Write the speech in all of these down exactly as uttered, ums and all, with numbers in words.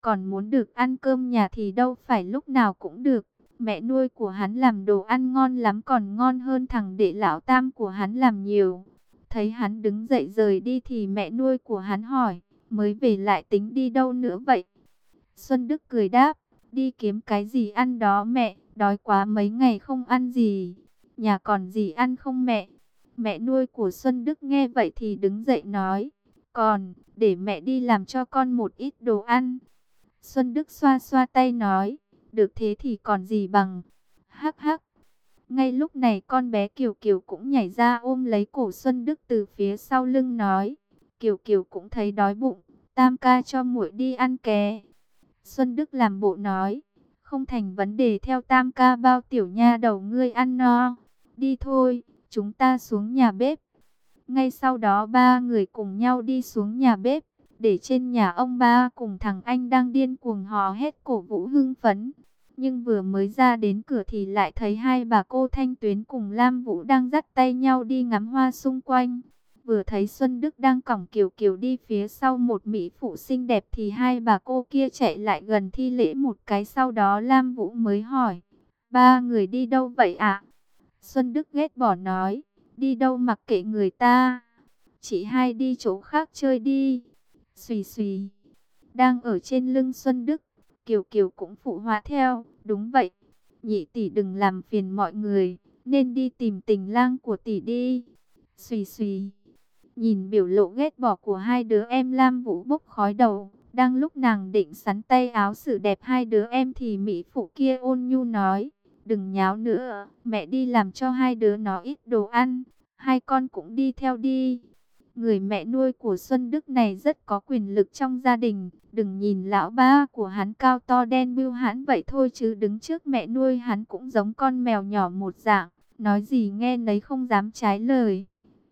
còn muốn được ăn cơm nhà thì đâu phải lúc nào cũng được. Mẹ nuôi của hắn làm đồ ăn ngon lắm, còn ngon hơn thằng đệ lão tam của hắn làm nhiều. Thấy hắn đứng dậy rời đi thì mẹ nuôi của hắn hỏi, mới về lại tính đi đâu nữa vậy? Xuân Đức cười đáp, đi kiếm cái gì ăn đó mẹ, đói quá mấy ngày không ăn gì. Nhà còn gì ăn không mẹ? Mẹ nuôi của Xuân Đức nghe vậy thì đứng dậy nói, còn, để mẹ đi làm cho con một ít đồ ăn. Xuân Đức xoa xoa tay nói, được thế thì còn gì bằng. Hắc hắc. Ngay lúc này con bé Kiều Kiều cũng nhảy ra ôm lấy cổ Xuân Đức từ phía sau lưng nói, Kiều Kiều cũng thấy đói bụng, tam ca cho muội đi ăn ké. Xuân Đức làm bộ nói, không thành vấn đề, theo tam ca bao tiểu nha đầu ngươi ăn no. Đi thôi, chúng ta xuống nhà bếp. Ngay sau đó ba người cùng nhau đi xuống nhà bếp, để trên nhà ông ba cùng thằng anh đang điên cuồng hò hét cổ vũ hưng phấn. Nhưng vừa mới ra đến cửa thì lại thấy hai bà cô Thanh Tuyến cùng Lam Vũ đang dắt tay nhau đi ngắm hoa xung quanh. Vừa thấy Xuân Đức đang cõng Kiều Kiều đi phía sau một mỹ phụ xinh đẹp thì hai bà cô kia chạy lại gần thi lễ một cái, sau đó Lam Vũ mới hỏi, ba người đi đâu vậy ạ? Xuân Đức ghét bỏ nói, đi đâu mặc kệ người ta, chị hai đi chỗ khác chơi đi. Xùy xùy, đang ở trên lưng Xuân Đức, Kiều Kiều cũng phụ họa theo, đúng vậy, nhị tỷ đừng làm phiền mọi người, nên đi tìm tình lang của tỷ đi. Xùy xùy, nhìn biểu lộ ghét bỏ của hai đứa em, Lam Vũ bốc khói đầu. Đang lúc nàng định sắn tay áo xử đẹp hai đứa em thì mỹ phụ kia ôn nhu nói, đừng nháo nữa, mẹ đi làm cho hai đứa nó ít đồ ăn, hai con cũng đi theo đi. Người mẹ nuôi của Xuân Đức này rất có quyền lực trong gia đình, đừng nhìn lão ba của hắn cao to đen bưu hãn vậy thôi chứ đứng trước mẹ nuôi hắn cũng giống con mèo nhỏ một dạng, nói gì nghe nấy không dám trái lời.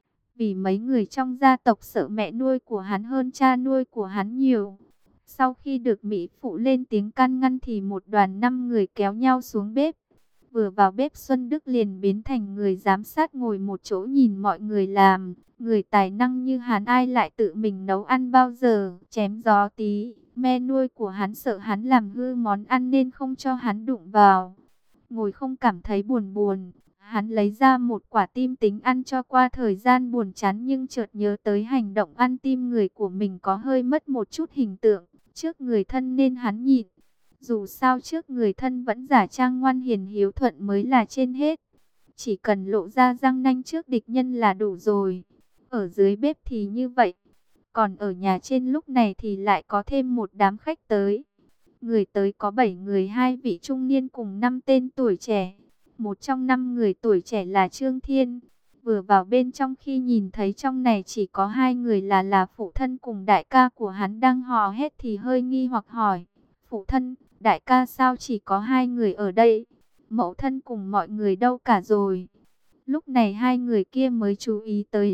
Vì mấy người trong gia tộc sợ mẹ nuôi của hắn hơn cha nuôi của hắn nhiều. Sau khi được mỹ phụ lên tiếng can ngăn thì một đoàn năm người kéo nhau xuống bếp. Vừa vào bếp Xuân Đức liền biến thành người giám sát ngồi một chỗ nhìn mọi người làm. Người tài năng như hắn ai lại tự mình nấu ăn bao giờ, chém gió tí. Mẹ nuôi của hắn sợ hắn làm hư món ăn nên không cho hắn đụng vào. Ngồi không cảm thấy buồn buồn, hắn lấy ra một quả tim tính ăn cho qua thời gian buồn chán, nhưng chợt nhớ tới hành động ăn tim người của mình có hơi mất một chút hình tượng trước người thân nên hắn nhịn. Dù sao trước người thân vẫn giả trang ngoan hiền hiếu thuận mới là trên hết. Chỉ cần lộ ra răng nanh trước địch nhân là đủ rồi. Ở dưới bếp thì như vậy. Còn ở nhà trên lúc này thì lại có thêm một đám khách tới. Người tới có bảy người, hai vị trung niên cùng năm tên tuổi trẻ. Một trong năm người tuổi trẻ là Trương Thiên. Vừa vào bên trong khi nhìn thấy trong này chỉ có hai người là là phụ thân cùng đại ca của hắn đang hò hét thì hơi nghi hoặc hỏi. Phụ thân, đại ca sao chỉ có hai người ở đây? Mẫu thân cùng mọi người đâu cả rồi? Lúc này hai người kia mới chú ý tới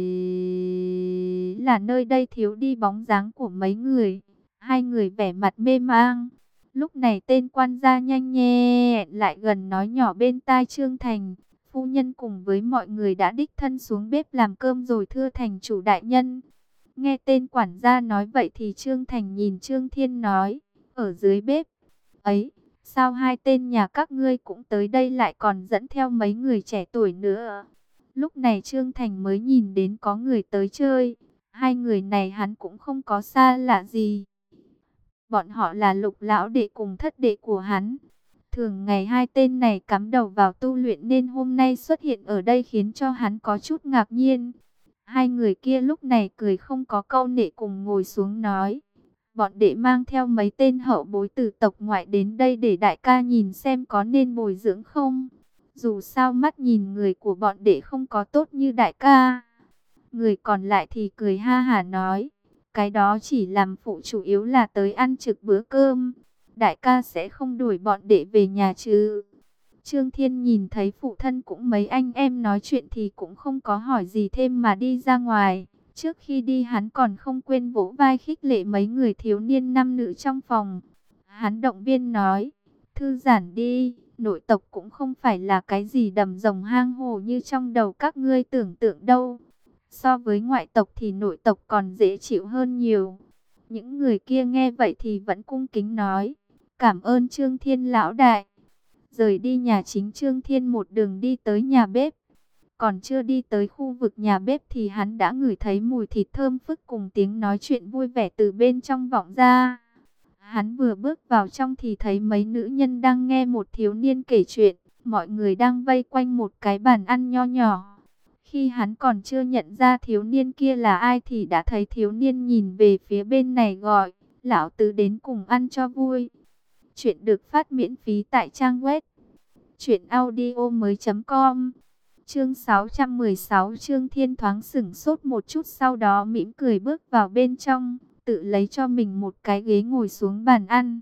là nơi đây thiếu đi bóng dáng của mấy người. Hai người vẻ mặt mê mang. Lúc này tên quan gia nhanh nhẹn lại gần nói nhỏ bên tai Trương Thành. Phu nhân cùng với mọi người đã đích thân xuống bếp làm cơm rồi thưa thành chủ đại nhân. Nghe tên quản gia nói vậy thì Trương Thành nhìn Trương Thiên nói, ở dưới bếp. Ấy, sao hai tên nhà các ngươi cũng tới đây lại còn dẫn theo mấy người trẻ tuổi nữa? Lúc này Trương Thành mới nhìn đến có người tới chơi. Hai người này hắn cũng không có xa lạ gì. Bọn họ là Lục lão đệ cùng thất đệ của hắn. Thường ngày hai tên này cắm đầu vào tu luyện nên hôm nay xuất hiện ở đây khiến cho hắn có chút ngạc nhiên. Hai người kia lúc này cười không có câu nệ cùng ngồi xuống nói. Bọn đệ mang theo mấy tên hậu bối từ tộc ngoại đến đây để đại ca nhìn xem có nên bồi dưỡng không. Dù sao mắt nhìn người của bọn đệ không có tốt như đại ca. Người còn lại thì cười ha hả nói. Cái đó chỉ làm phụ, chủ yếu là tới ăn trực bữa cơm. Đại ca sẽ không đuổi bọn đệ về nhà chứ? Trương Thiên nhìn thấy phụ thân cũng mấy anh em nói chuyện thì cũng không có hỏi gì thêm mà đi ra ngoài. Trước khi đi hắn còn không quên vỗ vai khích lệ mấy người thiếu niên nam nữ trong phòng. Hắn động viên nói, thư giãn đi, nội tộc cũng không phải là cái gì đầm rồng hang hồ như trong đầu các ngươi tưởng tượng đâu. So với ngoại tộc thì nội tộc còn dễ chịu hơn nhiều. Những người kia nghe vậy thì vẫn cung kính nói, cảm ơn Trương Thiên lão đại. Rời đi nhà chính, Trương Thiên một đường đi tới nhà bếp. Còn chưa đi tới khu vực nhà bếp thì hắn đã ngửi thấy mùi thịt thơm phức cùng tiếng nói chuyện vui vẻ từ bên trong vọng ra. Hắn vừa bước vào trong thì thấy mấy nữ nhân đang nghe một thiếu niên kể chuyện. Mọi người đang vây quanh một cái bàn ăn nho nhỏ. Khi hắn còn chưa nhận ra thiếu niên kia là ai thì đã thấy thiếu niên nhìn về phía bên này gọi, lão tứ đến cùng ăn cho vui. Chuyện được phát miễn phí tại trang web truyện audio mới chấm com. Chương sáu trăm mười sáu. Trương Thiên thoáng sửng sốt một chút, sau đó mỉm cười bước vào bên trong, tự lấy cho mình một cái ghế ngồi xuống bàn ăn.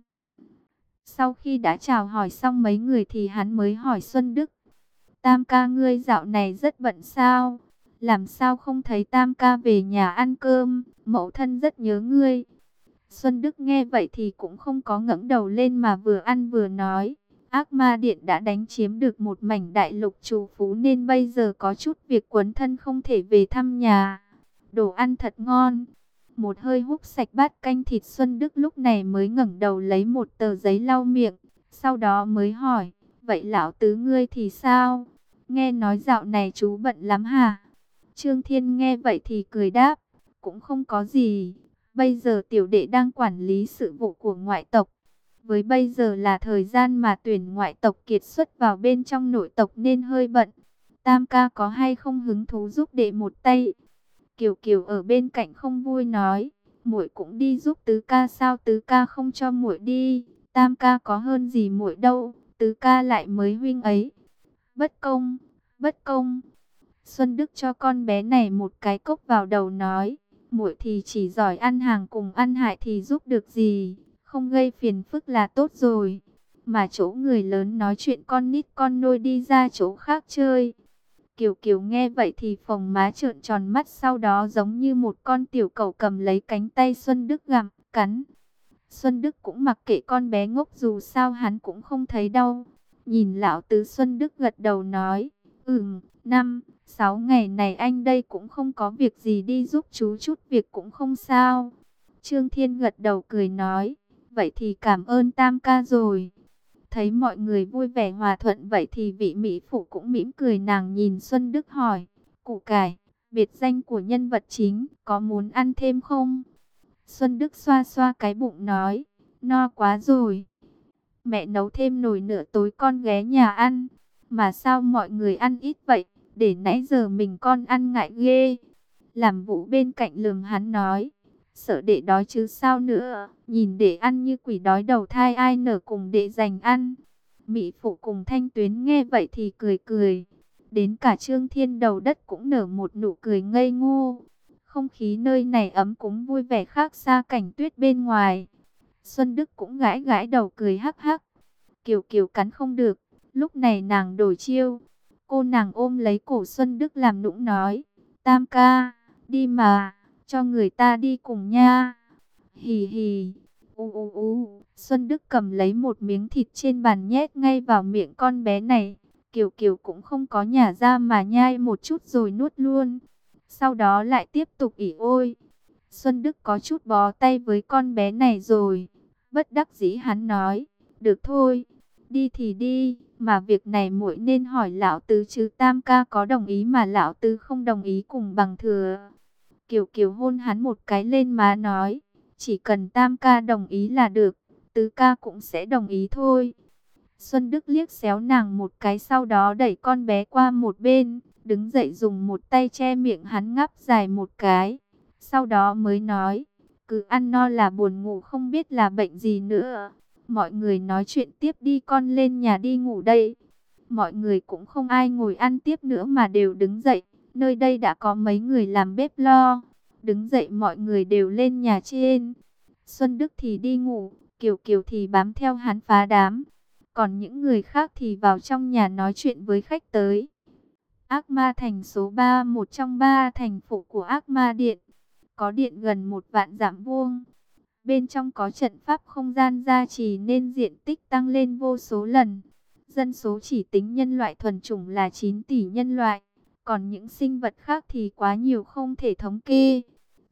Sau khi đã chào hỏi xong mấy người thì hắn mới hỏi Xuân Đức, Tam ca ngươi dạo này rất bận sao? Làm sao không thấy Tam ca về nhà ăn cơm, mẫu thân rất nhớ ngươi. Xuân Đức nghe vậy thì cũng không có ngẩng đầu lên mà vừa ăn vừa nói, Ác Ma Điện đã đánh chiếm được một mảnh đại lục trù phú nên bây giờ có chút việc quấn thân không thể về thăm nhà. Đồ ăn thật ngon. Một hơi húp sạch bát canh thịt, Xuân Đức lúc này mới ngẩng đầu lấy một tờ giấy lau miệng, sau đó mới hỏi, vậy lão tứ ngươi thì sao? Nghe nói dạo này chú bận lắm hả? Trương Thiên nghe vậy thì cười đáp, cũng không có gì. Bây giờ tiểu đệ đang quản lý sự vụ của ngoại tộc. Với bây giờ là thời gian mà tuyển ngoại tộc kiệt xuất vào bên trong nội tộc nên hơi bận. Tam ca có hay không hứng thú giúp đệ một tay? Kiều Kiều ở bên cạnh không vui nói, muội cũng đi giúp tứ ca sao tứ ca không cho muội đi? Tam ca có hơn gì muội đâu, tứ ca lại mới huynh ấy. Bất công, bất công. Xuân Đức cho con bé này một cái cốc vào đầu nói, muội thì chỉ giỏi ăn hàng cùng ăn hại thì giúp được gì, không gây phiền phức là tốt rồi. Mà chỗ người lớn nói chuyện con nít con nôi đi ra chỗ khác chơi. Kiều Kiều nghe vậy thì phồng má trợn tròn mắt, sau đó giống như một con tiểu cẩu cầm lấy cánh tay Xuân Đức gặm, cắn. Xuân Đức cũng mặc kệ con bé ngốc, dù sao hắn cũng không thấy đau. Nhìn lão tứ, Xuân Đức gật đầu nói, ừm, năm, sáu ngày này anh đây cũng không có việc gì, đi giúp chú chút việc cũng không sao. Trương Thiên gật đầu cười nói, vậy thì cảm ơn Tam ca rồi. Thấy mọi người vui vẻ hòa thuận vậy thì vị mỹ phụ cũng mỉm cười, nàng nhìn Xuân Đức hỏi, củ cải, biệt danh của nhân vật chính, có muốn ăn thêm không? Xuân Đức xoa xoa cái bụng nói, no quá rồi. Mẹ nấu thêm nồi nữa tối con ghé nhà ăn. Mà sao mọi người ăn ít vậy, để nãy giờ mình con ăn ngại ghê. Làm Vũ bên cạnh lườm hắn nói, sợ đệ đói chứ sao nữa, nhìn đệ ăn như quỷ đói đầu thai, ai nở cùng đệ dành ăn. Mỹ phụ cùng Thanh Tuyến nghe vậy thì cười cười. Đến cả Trương Thiên đầu đất cũng nở một nụ cười ngây ngô. Không khí nơi này ấm cúng vui vẻ khác xa cảnh tuyết bên ngoài. Xuân Đức cũng gãi gãi đầu cười hắc hắc. Kiều Kiều cắn không được, lúc này nàng đổi chiêu. Cô nàng ôm lấy cổ Xuân Đức làm nũng nói, Tam ca, đi mà, cho người ta đi cùng nha. Hì hì, u u u. Xuân Đức cầm lấy một miếng thịt trên bàn nhét ngay vào miệng con bé này. Kiều Kiều cũng không có nhả ra mà nhai một chút rồi nuốt luôn. Sau đó lại tiếp tục ỉ ôi. Xuân Đức có chút bó tay với con bé này rồi. Bất đắc dĩ hắn nói, được thôi, đi thì đi, mà việc này muội nên hỏi lão tứ chứ, Tam ca có đồng ý mà lão tứ không đồng ý cùng bằng thừa. Kiều Kiều hôn hắn một cái lên má nói, chỉ cần Tam ca đồng ý là được, tứ ca cũng sẽ đồng ý thôi. Xuân Đức liếc xéo nàng một cái, sau đó đẩy con bé qua một bên, đứng dậy dùng một tay che miệng hắn ngáp dài một cái. Sau đó mới nói, cứ ăn no là buồn ngủ, không biết là bệnh gì nữa. Mọi người nói chuyện tiếp đi, con lên nhà đi ngủ đây. Mọi người cũng không ai ngồi ăn tiếp nữa mà đều đứng dậy. Nơi đây đã có mấy người làm bếp lo. Đứng dậy mọi người đều lên nhà trên. Xuân Đức thì đi ngủ, Kiều Kiều thì bám theo hắn phá đám. Còn những người khác thì vào trong nhà nói chuyện với khách tới. Ác Ma Thành số ba, một trong ba thành phủ của Ác Ma Điện. Có điện gần một vạn dặm vuông. Bên trong có trận pháp không gian gia trì nên diện tích tăng lên vô số lần. Dân số chỉ tính nhân loại thuần chủng là chín tỷ nhân loại. Còn những sinh vật khác thì quá nhiều không thể thống kê.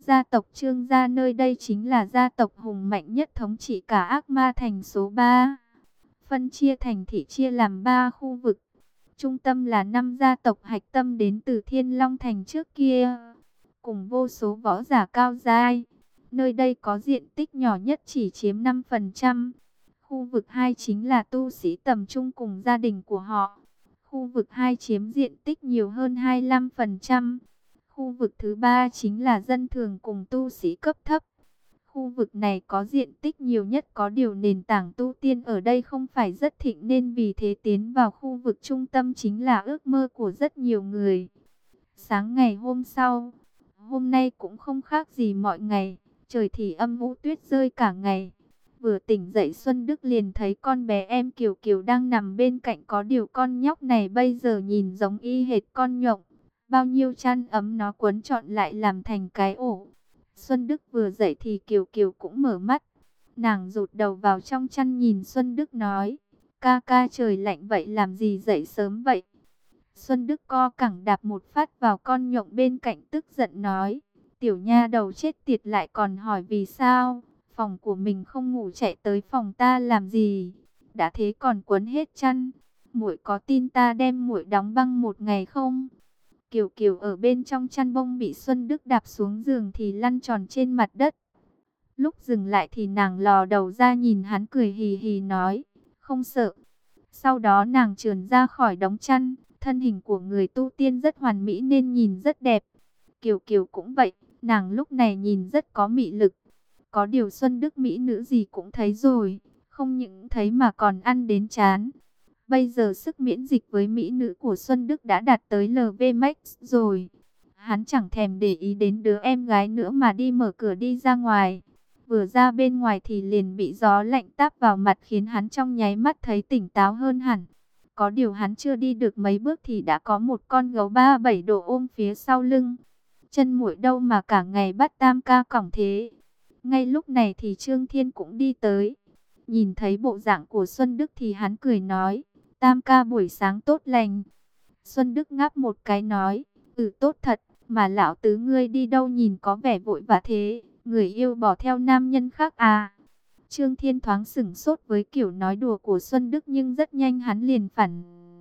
Gia tộc Trương gia nơi đây chính là gia tộc hùng mạnh nhất thống trị cả Ác Ma thành số ba. Phân chia thành thị chia làm ba khu vực. Trung tâm là năm gia tộc hạch tâm đến từ Thiên Long thành trước kia, cùng vô số võ giả cao giai. Nơi đây có diện tích nhỏ nhất chỉ chiếm năm phần trăm. Khu vực hai chính là tu sĩ tầm trung cùng gia đình của họ. Khu vực hai chiếm diện tích nhiều hơn hai mươi lăm phần trăm. Khu vực thứ ba chính là dân thường cùng tu sĩ cấp thấp. Khu vực này có diện tích nhiều nhất, có điều nền tảng tu tiên ở đây không phải rất thịnh nên vì thế tiến vào khu vực trung tâm chính là ước mơ của rất nhiều người. Sáng ngày hôm sau, hôm nay cũng không khác gì mọi ngày, trời thì âm u tuyết rơi cả ngày. Vừa tỉnh dậy Xuân Đức liền thấy con bé em Kiều Kiều đang nằm bên cạnh, có điều con nhóc này bây giờ nhìn giống y hệt con nhộng. Bao nhiêu chăn ấm nó quấn trọn lại làm thành cái ổ. Xuân Đức vừa dậy thì Kiều Kiều cũng mở mắt. Nàng rụt đầu vào trong chăn nhìn Xuân Đức nói, ca ca trời lạnh vậy làm gì dậy sớm vậy? Xuân Đức co cẳng đạp một phát vào con nhộng bên cạnh, tức giận nói, tiểu nha đầu chết tiệt lại còn hỏi vì sao? Phòng của mình không ngủ chạy tới phòng ta làm gì? Đã thế còn quấn hết chăn. Muội có tin ta đem muội đóng băng một ngày không? Kiều Kiều ở bên trong chăn bông bị Xuân Đức đạp xuống giường thì lăn tròn trên mặt đất. Lúc dừng lại thì nàng lò đầu ra nhìn hắn cười hì hì nói, không sợ. Sau đó nàng trườn ra khỏi đống chăn, thân hình của người tu tiên rất hoàn mỹ nên nhìn rất đẹp. Kiều Kiều cũng vậy, nàng lúc này nhìn rất có mị lực. Có điều Xuân Đức mỹ nữ gì cũng thấy rồi, không những thấy mà còn ăn đến chán. Bây giờ sức miễn dịch với mỹ nữ của Xuân Đức đã đạt tới lờ vê max rồi. Hắn chẳng thèm để ý đến đứa em gái nữa mà đi mở cửa đi ra ngoài. Vừa ra bên ngoài thì liền bị gió lạnh táp vào mặt khiến hắn trong nháy mắt thấy tỉnh táo hơn hẳn. Có điều hắn chưa đi được mấy bước thì đã có một con gấu ba bảy độ ôm phía sau lưng. Chân muội đâu mà cả ngày bắt Tam ca cõng thế? Ngay lúc này thì Trương Thiên cũng đi tới. Nhìn thấy bộ dạng của Xuân Đức thì hắn cười nói, Tam ca buổi sáng tốt lành. Xuân Đức ngáp một cái nói, ừ tốt thật, mà lão tứ ngươi đi đâu nhìn có vẻ vội vã thế, người yêu bỏ theo nam nhân khác à? Trương Thiên thoáng sửng sốt với kiểu nói đùa của Xuân Đức nhưng rất nhanh hắn liền phản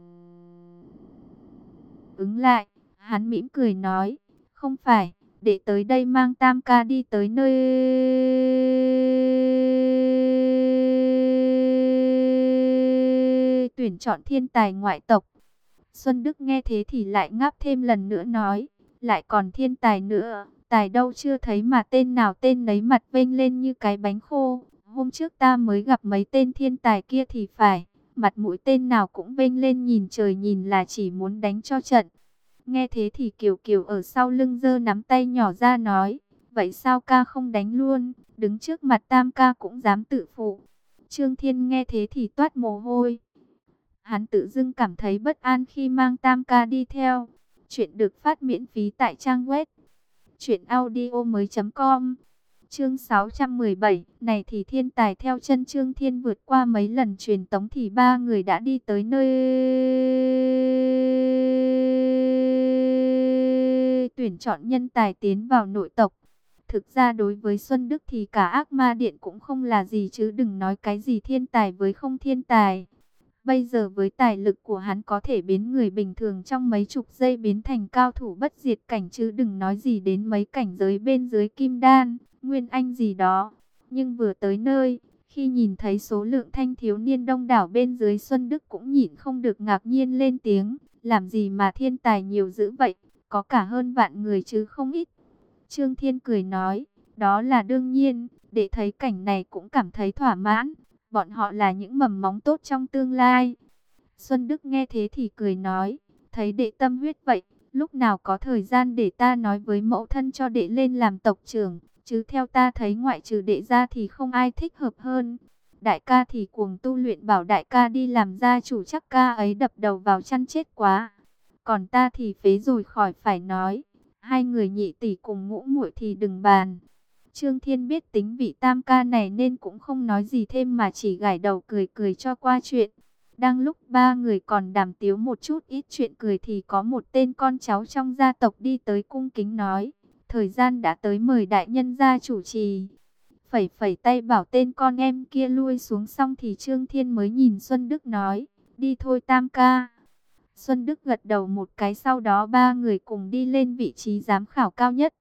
ứng lại. Hắn mỉm cười nói, không phải, để tới đây mang Tam ca đi tới nơi tuyển chọn thiên tài ngoại tộc. Xuân Đức nghe thế thì lại ngáp thêm lần nữa nói, lại còn thiên tài nữa, tài đâu chưa thấy mà tên nào tên nấy mặt vênh lên như cái bánh khô. Hôm trước ta mới gặp mấy tên thiên tài kia thì phải, mặt mũi tên nào cũng vênh lên nhìn trời nhìn là chỉ muốn đánh cho trận. Nghe thế thì Kiều Kiều ở sau lưng giơ nắm tay nhỏ ra nói, vậy sao ca không đánh luôn, đứng trước mặt Tam ca cũng dám tự phụ. Trương Thiên nghe thế thì toát mồ hôi. Hắn tự dưng cảm thấy bất an khi mang Tam ca đi theo. Chuyện được phát miễn phí tại trang web truyện audio mới chấm com. Chương sáu trăm mười bảy, này thì thiên tài theo chân Trương Thiên vượt qua mấy lần truyền tống thì ba người đã đi tới nơi tuyển chọn nhân tài tiến vào nội tộc. Thực ra đối với Xuân Đức thì cả Ác Ma Điện cũng không là gì chứ đừng nói cái gì thiên tài với không thiên tài. Bây giờ với tài lực của hắn có thể biến người bình thường trong mấy chục giây biến thành cao thủ bất diệt cảnh chứ đừng nói gì đến mấy cảnh giới bên dưới kim đan, nguyên anh gì đó. Nhưng vừa tới nơi, khi nhìn thấy số lượng thanh thiếu niên đông đảo bên dưới, Xuân Đức cũng nhịn không được ngạc nhiên lên tiếng, làm gì mà thiên tài nhiều dữ vậy, có cả hơn vạn người chứ không ít. Trương Thiên cười nói, đó là đương nhiên, để thấy cảnh này cũng cảm thấy thỏa mãn. Bọn họ là những mầm móng tốt trong tương lai. Xuân Đức nghe thế thì cười nói, thấy đệ tâm huyết vậy, lúc nào có thời gian để ta nói với mẫu thân cho đệ lên làm tộc trưởng, chứ theo ta thấy ngoại trừ đệ ra thì không ai thích hợp hơn. Đại ca thì cuồng tu luyện, bảo đại ca đi làm gia chủ chắc ca ấy đập đầu vào chăn chết quá. Còn ta thì phế rồi khỏi phải nói, hai người nhị tỷ cùng ngũ muội thì đừng bàn. Trương Thiên biết tính vị Tam ca này nên cũng không nói gì thêm mà chỉ gãi đầu cười cười cho qua chuyện. Đang lúc ba người còn đàm tiếu một chút ít chuyện cười thì có một tên con cháu trong gia tộc đi tới cung kính nói, Thời gian đã tới, mời đại nhân ra chủ trì. Phẩy phẩy tay bảo tên con em kia lui xuống, xong thì Trương Thiên mới nhìn Xuân Đức nói, đi thôi Tam ca. Xuân Đức gật đầu một cái, sau đó ba người cùng đi lên vị trí giám khảo cao nhất.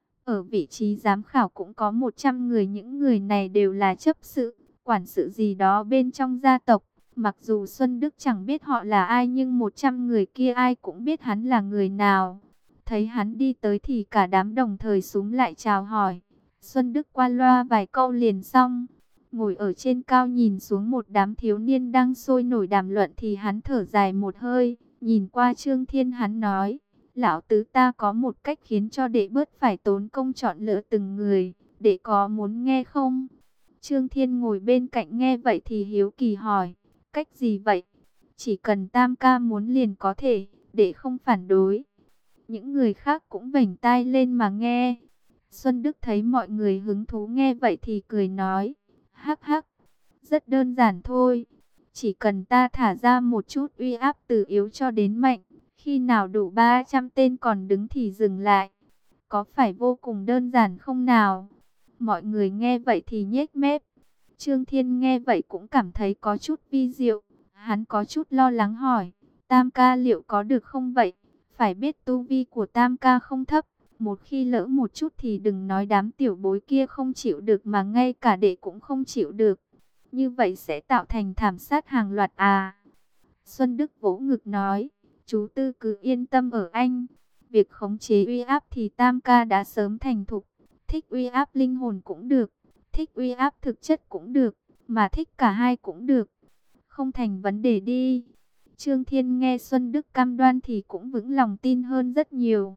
Ở vị trí giám khảo cũng có một trăm người, những người này đều là chấp sự, quản sự gì đó bên trong gia tộc. Mặc dù Xuân Đức chẳng biết họ là ai, nhưng một trăm người kia ai cũng biết hắn là người nào. Thấy hắn đi tới thì cả đám đồng thời xúm lại chào hỏi. Xuân Đức qua loa vài câu liền xong. Ngồi ở trên cao nhìn xuống một đám thiếu niên đang sôi nổi đàm luận thì hắn thở dài một hơi. Nhìn qua Trương Thiên hắn nói, lão tứ ta có một cách khiến cho đệ bớt phải tốn công chọn lựa từng người. Đệ có muốn nghe không? Trương Thiên ngồi bên cạnh nghe vậy thì hiếu kỳ hỏi, cách gì vậy? Chỉ cần Tam ca muốn liền có thể, đệ không phản đối. Những người khác cũng vểnh tai lên mà nghe. Xuân Đức thấy mọi người hứng thú nghe vậy thì cười nói, hắc hắc, rất đơn giản thôi. Chỉ cần ta thả ra một chút uy áp từ yếu cho đến mạnh, khi nào đủ ba trăm tên còn đứng thì dừng lại. Có phải vô cùng đơn giản không nào? Mọi người nghe vậy thì nhếch mép. Trương Thiên nghe vậy cũng cảm thấy có chút vi diệu. Hắn có chút lo lắng hỏi, Tam ca liệu có được không vậy? Phải biết tu vi của Tam ca không thấp. Một khi lỡ một chút thì đừng nói đám tiểu bối kia không chịu được, mà ngay cả đệ cũng không chịu được. Như vậy sẽ tạo thành thảm sát hàng loạt à. Xuân Đức vỗ ngực nói, chú Tư cứ yên tâm ở anh. Việc khống chế uy áp thì Tam ca đã sớm thành thục. Thích uy áp linh hồn cũng được, thích uy áp thực chất cũng được, mà thích cả hai cũng được. Không thành vấn đề đi. Trương Thiên nghe Xuân Đức cam đoan thì cũng vững lòng tin hơn rất nhiều.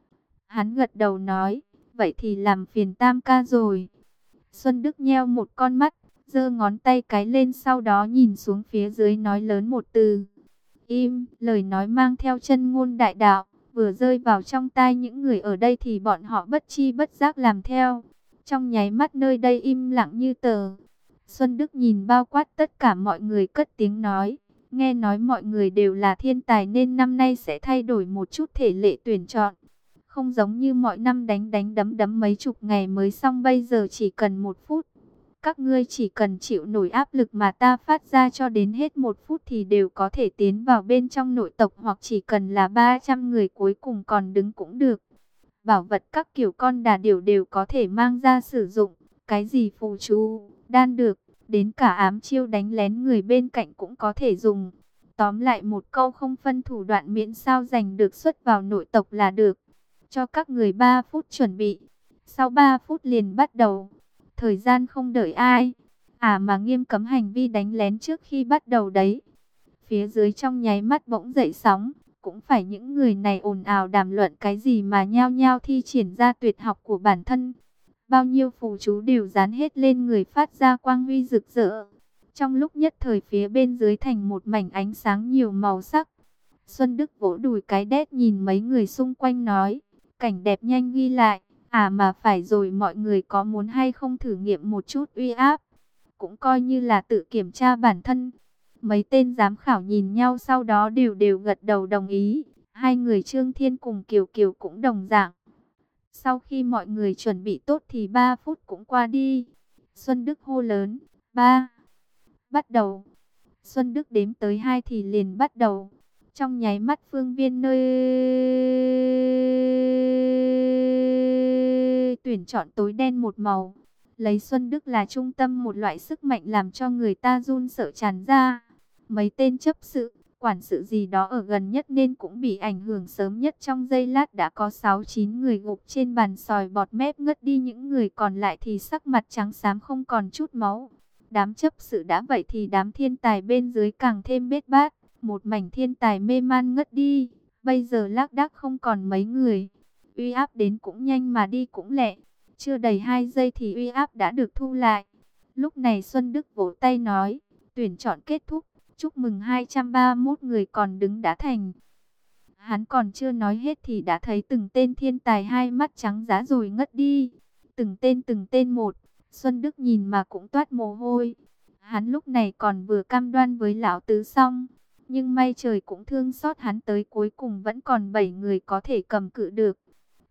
Hắn gật đầu nói, vậy thì làm phiền Tam ca rồi. Xuân Đức nheo một con mắt, giơ ngón tay cái lên, sau đó nhìn xuống phía dưới nói lớn một từ. Im. Lời nói mang theo chân ngôn đại đạo, vừa rơi vào trong tai những người ở đây thì bọn họ bất chi bất giác làm theo. Trong nháy mắt nơi đây im lặng như tờ. Xuân Đức nhìn bao quát tất cả mọi người, cất tiếng nói, nghe nói mọi người đều là thiên tài nên năm nay sẽ thay đổi một chút thể lệ tuyển chọn. Không giống như mọi năm đánh đánh đấm đấm mấy chục ngày mới xong, bây giờ chỉ cần một phút. Các ngươi chỉ cần chịu nổi áp lực mà ta phát ra cho đến hết một phút thì đều có thể tiến vào bên trong nội tộc, hoặc chỉ cần là ba trăm người cuối cùng còn đứng cũng được. Bảo vật các kiểu con đà điểu đều có thể mang ra sử dụng. Cái gì phù chú, đan được, đến cả ám chiêu đánh lén người bên cạnh cũng có thể dùng. Tóm lại một câu, không phân thủ đoạn, miễn sao giành được xuất vào nội tộc là được. Cho các người ba phút chuẩn bị. Sau ba phút liền bắt đầu. Thời gian không đợi ai. À mà nghiêm cấm hành vi đánh lén trước khi bắt đầu đấy. Phía dưới trong nháy mắt bỗng dậy sóng. Cũng phải những người này ồn ào đàm luận cái gì mà nhao nhao thi triển ra tuyệt học của bản thân. Bao nhiêu phù chú đều dán hết lên người, phát ra quang huy rực rỡ. Trong lúc nhất thời phía bên dưới thành một mảnh ánh sáng nhiều màu sắc. Xuân Đức vỗ đùi cái đét nhìn mấy người xung quanh nói, cảnh đẹp nhanh ghi lại. À mà phải rồi, mọi người có muốn hay không thử nghiệm một chút uy áp? Cũng coi như là tự kiểm tra bản thân. Mấy tên giám khảo nhìn nhau, sau đó đều đều gật đầu đồng ý. Hai người Trương Thiên cùng Kiều Kiều cũng đồng dạng. Sau khi mọi người chuẩn bị tốt thì ba phút cũng qua đi. Xuân Đức hô lớn, ba, bắt đầu. Xuân Đức đếm tới hai thì liền bắt đầu. Trong nháy mắt phương viên nơi tuyển chọn tối đen một màu. Lấy Xuân Đức là trung tâm, một loại sức mạnh làm cho người ta run sợ tràn ra. Mấy tên chấp sự, quản sự gì đó ở gần nhất nên cũng bị ảnh hưởng, sớm nhất trong giây lát đã có sáu chín người gục trên bàn sòi bọt mép ngất đi, những người còn lại thì sắc mặt trắng xám không còn chút máu. Đám chấp sự đã vậy thì đám thiên tài bên dưới càng thêm bết bát, một mảnh thiên tài mê man ngất đi, bây giờ lác đác không còn mấy người. Uy áp đến cũng nhanh mà đi cũng lẹ, chưa đầy hai giây thì uy áp đã được thu lại. Lúc này Xuân Đức vỗ tay nói, tuyển chọn kết thúc. Chúc mừng hai trăm ba mươi mốt người còn đứng đã thành. Hắn còn chưa nói hết thì đã thấy từng tên thiên tài hai mắt trắng dã rồi ngất đi. Từng tên từng tên một. Xuân Đức nhìn mà cũng toát mồ hôi. Hắn lúc này còn vừa cam đoan với lão tứ xong. Nhưng may trời cũng thương xót hắn, tới cuối cùng vẫn còn bảy người có thể cầm cự được.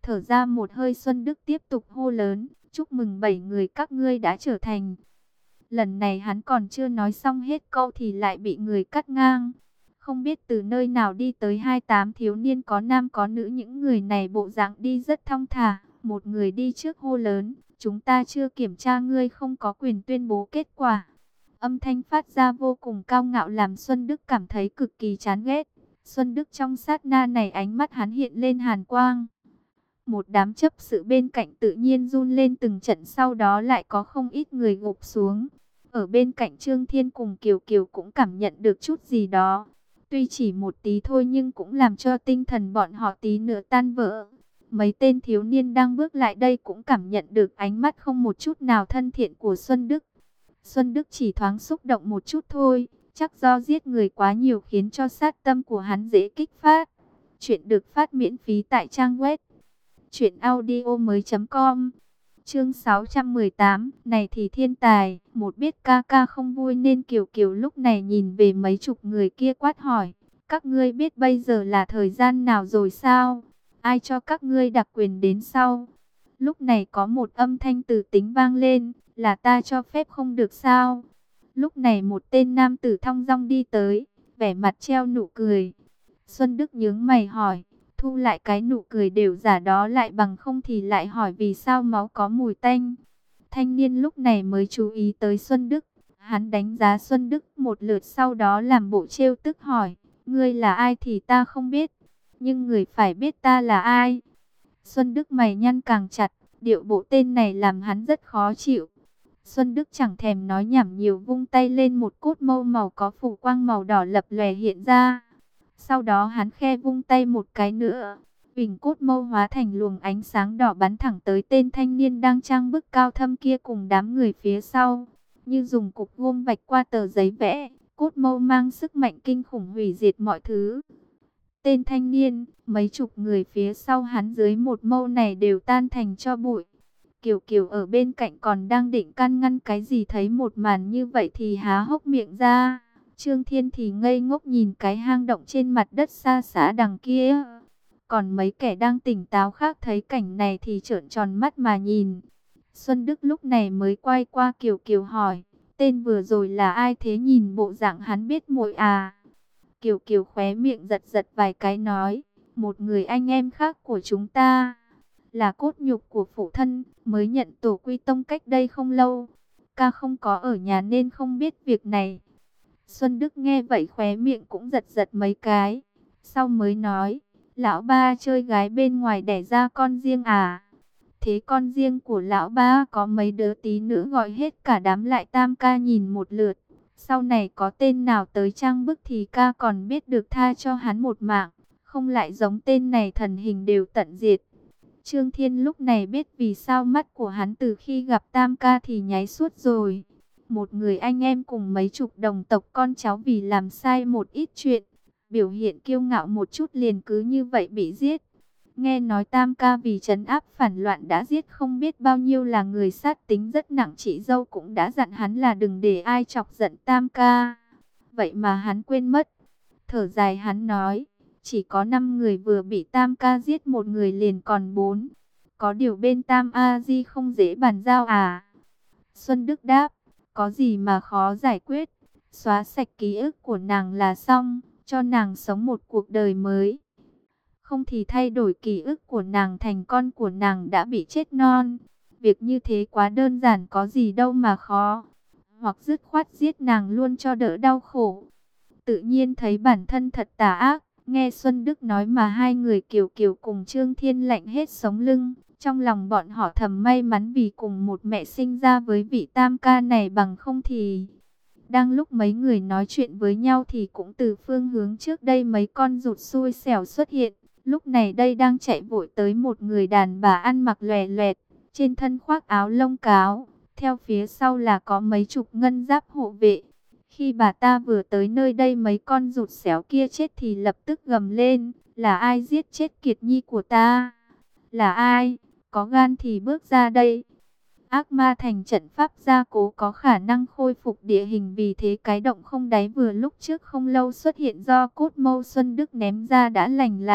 Thở ra một hơi, Xuân Đức tiếp tục hô lớn, chúc mừng bảy người các ngươi đã trở thành. Lần này hắn còn chưa nói xong hết câu thì lại bị người cắt ngang. Không biết từ nơi nào đi tới hai tám thiếu niên có nam có nữ, những người này bộ dạng đi rất thong thả. Một người đi trước hô lớn, chúng ta chưa kiểm tra, ngươi không có quyền tuyên bố kết quả. Âm thanh phát ra vô cùng cao ngạo làm Xuân Đức cảm thấy cực kỳ chán ghét. Xuân Đức trong sát na này ánh mắt hắn hiện lên hàn quang. Một đám chấp sự bên cạnh tự nhiên run lên từng trận, sau đó lại có không ít người gục xuống. Ở bên cạnh Trương Thiên cùng Kiều Kiều cũng cảm nhận được chút gì đó. Tuy chỉ một tí thôi nhưng cũng làm cho tinh thần bọn họ tí nữa tan vỡ. Mấy tên thiếu niên đang bước lại đây cũng cảm nhận được ánh mắt không một chút nào thân thiện của Xuân Đức. Xuân Đức chỉ thoáng xúc động một chút thôi, chắc do giết người quá nhiều khiến cho sát tâm của hắn dễ kích phát. Chuyện được phát miễn phí tại trang web truyện audio mới chấm com. Chương sáu trăm mười tám, này thì thiên tài, một biết ca ca không vui nên Kiều Kiều lúc này nhìn về mấy chục người kia quát hỏi, các ngươi biết bây giờ là thời gian nào rồi sao? Ai cho các ngươi đặc quyền đến sau? Lúc này có một âm thanh từ tính vang lên, là ta cho phép không được sao? Lúc này một tên nam tử thong dong đi tới, vẻ mặt treo nụ cười. Xuân Đức nhướng mày hỏi, thu lại cái nụ cười đều giả đó lại, bằng không thì lại hỏi vì sao máu có mùi tanh. Thanh niên lúc này mới chú ý tới Xuân Đức. Hắn đánh giá Xuân Đức một lượt, sau đó làm bộ trêu tức hỏi, ngươi là ai thì ta không biết, nhưng người phải biết ta là ai. Xuân Đức mày nhăn càng chặt, điệu bộ tên này làm hắn rất khó chịu. Xuân Đức chẳng thèm nói nhảm nhiều, vung tay lên, một cốt mâu màu có phủ quang màu đỏ lập lòe hiện ra. Sau đó hắn khe vung tay một cái nữa, huỳnh cốt mâu hóa thành luồng ánh sáng đỏ bắn thẳng tới tên thanh niên đang trang bức cao thâm kia cùng đám người phía sau. Như dùng cục gôm vạch qua tờ giấy vẽ, cốt mâu mang sức mạnh kinh khủng hủy diệt mọi thứ. Tên thanh niên, mấy chục người phía sau hắn dưới một mâu này đều tan thành tro bụi. Kiều Kiều ở bên cạnh còn đang định can ngăn cái gì, thấy một màn như vậy thì há hốc miệng ra. Trương Thiên thì ngây ngốc nhìn cái hang động trên mặt đất xa xá đằng kia. Còn mấy kẻ đang tỉnh táo khác thấy cảnh này thì trợn tròn mắt mà nhìn. Xuân Đức lúc này mới quay qua Kiều Kiều hỏi, tên vừa rồi là ai thế, nhìn bộ dạng hắn biết muội à? Kiều Kiều khóe miệng giật giật vài cái nói, một người anh em khác của chúng ta, là cốt nhục của phụ thân, mới nhận tổ quy tông cách đây không lâu. Ca không có ở nhà nên không biết việc này. Xuân Đức nghe vậy khóe miệng cũng giật giật mấy cái, sau mới nói, lão ba chơi gái bên ngoài đẻ ra con riêng à? Thế con riêng của lão ba có mấy đứa, tí nữa gọi hết cả đám lại tam ca nhìn một lượt. Sau này có tên nào tới trang bức thì ca còn biết được tha cho hắn một mạng, không lại giống tên này thần hình đều tận diệt. Trương Thiên lúc này biết vì sao mắt của hắn từ khi gặp tam ca thì nháy suốt rồi. Một người anh em cùng mấy chục đồng tộc con cháu vì làm sai một ít chuyện, biểu hiện kiêu ngạo một chút liền cứ như vậy bị giết. Nghe nói tam ca vì trấn áp phản loạn đã giết không biết bao nhiêu là người, sát tính rất nặng, chị dâu cũng đã dặn hắn là đừng để ai chọc giận tam ca. Vậy mà hắn quên mất. Thở dài hắn nói, chỉ có năm người vừa bị tam ca giết, một người liền còn bốn. Có điều bên tam a di không dễ bàn giao à? Xuân Đức đáp, có gì mà khó giải quyết, xóa sạch ký ức của nàng là xong, cho nàng sống một cuộc đời mới. Không thì thay đổi ký ức của nàng thành con của nàng đã bị chết non. Việc như thế quá đơn giản, có gì đâu mà khó. Hoặc dứt khoát giết nàng luôn cho đỡ đau khổ. Tự nhiên thấy bản thân thật tà ác. Nghe Xuân Đức nói mà hai người Kiều Kiều cùng Trương Thiên lạnh hết sống lưng. Trong lòng bọn họ thầm may mắn vì cùng một mẹ sinh ra với vị tam ca này, bằng không thì... Đang lúc mấy người nói chuyện với nhau thì cũng từ phương hướng trước đây mấy con rụt xui xẻo xuất hiện. Lúc này đây đang chạy vội tới một người đàn bà ăn mặc lòe loẹt, trên thân khoác áo lông cáo, theo phía sau là có mấy chục ngân giáp hộ vệ. Khi bà ta vừa tới nơi đây, mấy con rụt xéo kia chết thì lập tức gầm lên, là ai giết chết Kiệt Nhi của ta? Là ai? Có gan thì bước ra đây. Ác ma thành trận pháp gia cố có khả năng khôi phục địa hình, vì thế cái động không đáy vừa lúc trước không lâu xuất hiện do cốt mâu Xuân Đức ném ra đã lành lại.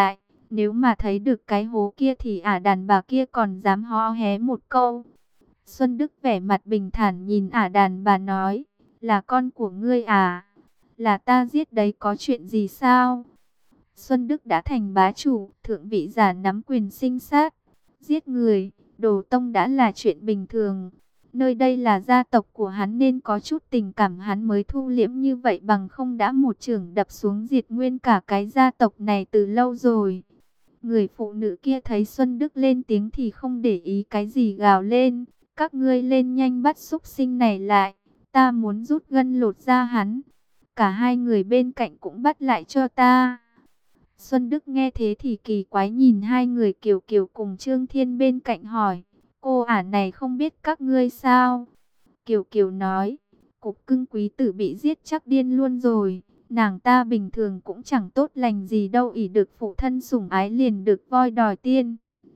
Nếu mà thấy được cái hố kia thì ả đàn bà kia còn dám hó hé một câu. Xuân Đức vẻ mặt bình thản nhìn ả đàn bà nói, là con của ngươi à? Là ta giết đấy, có chuyện gì sao? Xuân Đức đã thành bá chủ, thượng vị giả nắm quyền sinh sát. Giết người, đồ tông đã là chuyện bình thường. Nơi đây là gia tộc của hắn nên có chút tình cảm hắn mới thu liễm như vậy, bằng không đã một chưởng đập xuống diệt nguyên cả cái gia tộc này từ lâu rồi. Người phụ nữ kia thấy Xuân Đức lên tiếng thì không để ý cái gì, gào lên, các ngươi lên nhanh bắt súc sinh này lại, ta muốn rút gân lột da hắn. Cả hai người bên cạnh cũng bắt lại cho ta. Xuân Đức nghe thế thì kỳ quái nhìn hai người Kiều Kiều cùng Trương Thiên bên cạnh hỏi, cô ả này không biết các ngươi sao? Kiều Kiều nói, cục cưng quý tử bị giết chắc điên luôn rồi. Nàng ta bình thường cũng chẳng tốt lành gì đâu, ỷ được phụ thân sủng ái liền được voi đòi tiên.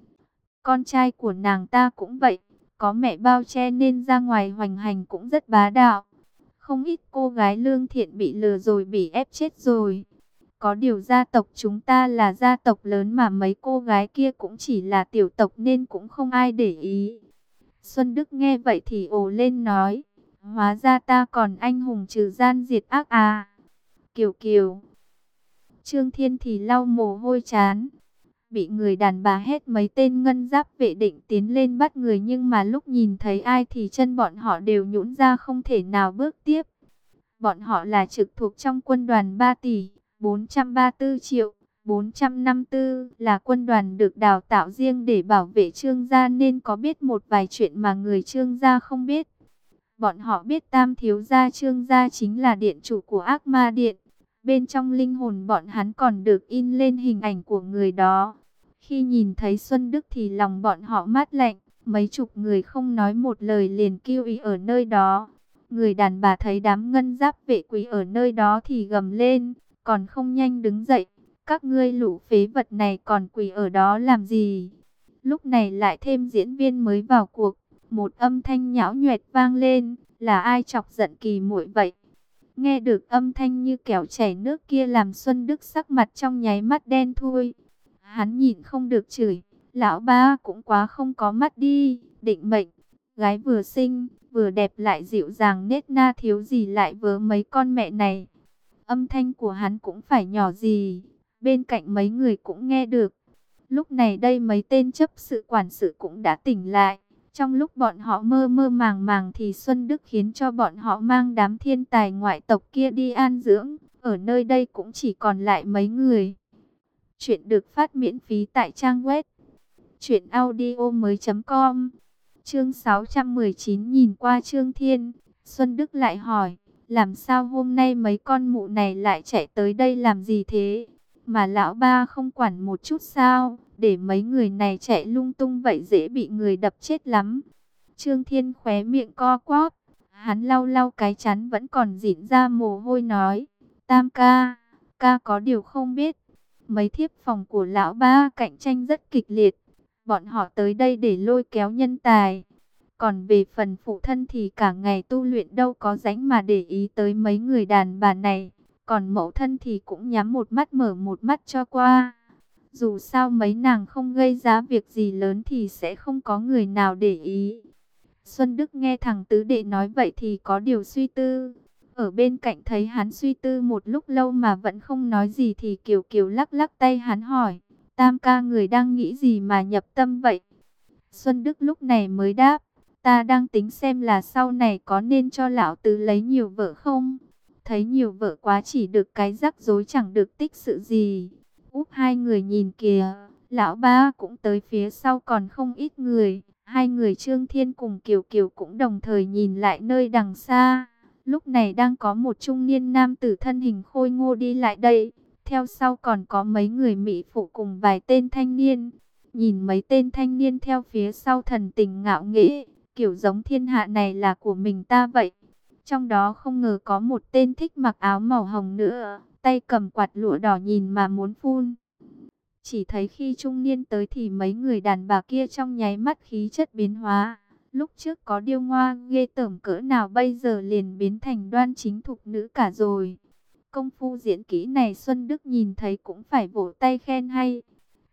Con trai của nàng ta cũng vậy, có mẹ bao che nên ra ngoài hoành hành cũng rất bá đạo. Không ít cô gái lương thiện bị lừa rồi bị ép chết rồi. Có điều gia tộc chúng ta là gia tộc lớn mà mấy cô gái kia cũng chỉ là tiểu tộc nên cũng không ai để ý. Xuân Đức nghe vậy thì ồ lên nói, hóa ra ta còn anh hùng trừ gian diệt ác à. Kiều Kiều. Trương Thiên thì lau mồ hôi chán. Bị người đàn bà hét mấy tên ngân giáp vệ định tiến lên bắt người, nhưng mà lúc nhìn thấy ai thì chân bọn họ đều nhũn ra không thể nào bước tiếp. Bọn họ là trực thuộc trong quân đoàn ba tỷ, bốn trăm ba mươi tư triệu, bốn trăm năm mươi tư, là quân đoàn được đào tạo riêng để bảo vệ Trương gia nên có biết một vài chuyện mà người Trương gia không biết. Bọn họ biết tam thiếu gia Trương gia chính là điện chủ của Ác Ma Điện. Bên trong linh hồn bọn hắn còn được in lên hình ảnh của người đó. Khi nhìn thấy Xuân Đức thì lòng bọn họ mát lạnh. Mấy chục người không nói một lời liền kêu ý ở nơi đó. Người đàn bà thấy đám ngân giáp vệ quý ở nơi đó thì gầm lên, còn không nhanh đứng dậy. Các ngươi lũ phế vật này còn quỳ ở đó làm gì? Lúc này lại thêm diễn viên mới vào cuộc. Một âm thanh nhão nhoẹt vang lên, là ai chọc giận Kỳ muội vậy? Nghe được âm thanh như kẻo chảy nước kia làm Xuân Đức sắc mặt trong nháy mắt đen thui. Hắn nhịn không được chửi, lão ba cũng quá không có mắt đi, định mệnh. Gái vừa xinh, vừa đẹp lại dịu dàng nết na thiếu gì lại vớ mấy con mẹ này. Âm thanh của hắn cũng phải nhỏ gì, bên cạnh mấy người cũng nghe được. Lúc này đây mấy tên chấp sự quản sự cũng đã tỉnh lại. Trong lúc bọn họ mơ mơ màng màng thì Xuân Đức khiến cho bọn họ mang đám thiên tài ngoại tộc kia đi an dưỡng. Ở nơi đây cũng chỉ còn lại mấy người. Chuyện được phát miễn phí tại trang web truyện audio mới chấm com. Chương sáu trăm mười chín nhìn qua Trương Thiên, Xuân Đức lại hỏi, làm sao hôm nay mấy con mụ này lại chạy tới đây làm gì thế? Mà lão ba không quản một chút sao? Để mấy người này chạy lung tung vậy dễ bị người đập chết lắm. Trương Thiên khóe miệng co quắp, hắn lau lau cái chán vẫn còn rịn ra mồ hôi nói, Tam ca, ca có điều không biết. Mấy thiếp phòng của lão ba cạnh tranh rất kịch liệt. Bọn họ tới đây để lôi kéo nhân tài. Còn về phần phụ thân thì cả ngày tu luyện đâu có rảnh mà để ý tới mấy người đàn bà này. Còn mẫu thân thì cũng nhắm một mắt mở một mắt cho qua. Dù sao mấy nàng không gây ra việc gì lớn thì sẽ không có người nào để ý. Xuân Đức nghe thằng tứ đệ nói vậy thì có điều suy tư. Ở bên cạnh thấy hắn suy tư một lúc lâu mà vẫn không nói gì thì Kiều Kiều lắc lắc tay hắn hỏi, Tam ca người đang nghĩ gì mà nhập tâm vậy? Xuân Đức lúc này mới đáp, ta đang tính xem là sau này có nên cho lão tứ lấy nhiều vợ không? Thấy nhiều vợ quá chỉ được cái rắc rối chẳng được tích sự gì. Úp hai người nhìn kìa, lão ba cũng tới phía sau còn không ít người. Hai người Trương Thiên cùng Kiều Kiều cũng đồng thời nhìn lại nơi đằng xa. Lúc này đang có một trung niên nam tử thân hình khôi ngô đi lại đây. Theo sau còn có mấy người mỹ phụ cùng vài tên thanh niên. Nhìn mấy tên thanh niên theo phía sau thần tình ngạo nghễ, kiểu giống thiên hạ này là của mình ta vậy. Trong đó không ngờ có một tên thích mặc áo màu hồng nữa, tay cầm quạt lụa đỏ nhìn mà muốn phun. Chỉ thấy khi trung niên tới thì mấy người đàn bà kia trong nháy mắt khí chất biến hóa. Lúc trước có điêu ngoa ghê tởm cỡ nào bây giờ liền biến thành đoan chính thục nữ cả rồi. Công phu diễn kỹ này Xuân Đức nhìn thấy cũng phải vỗ tay khen hay.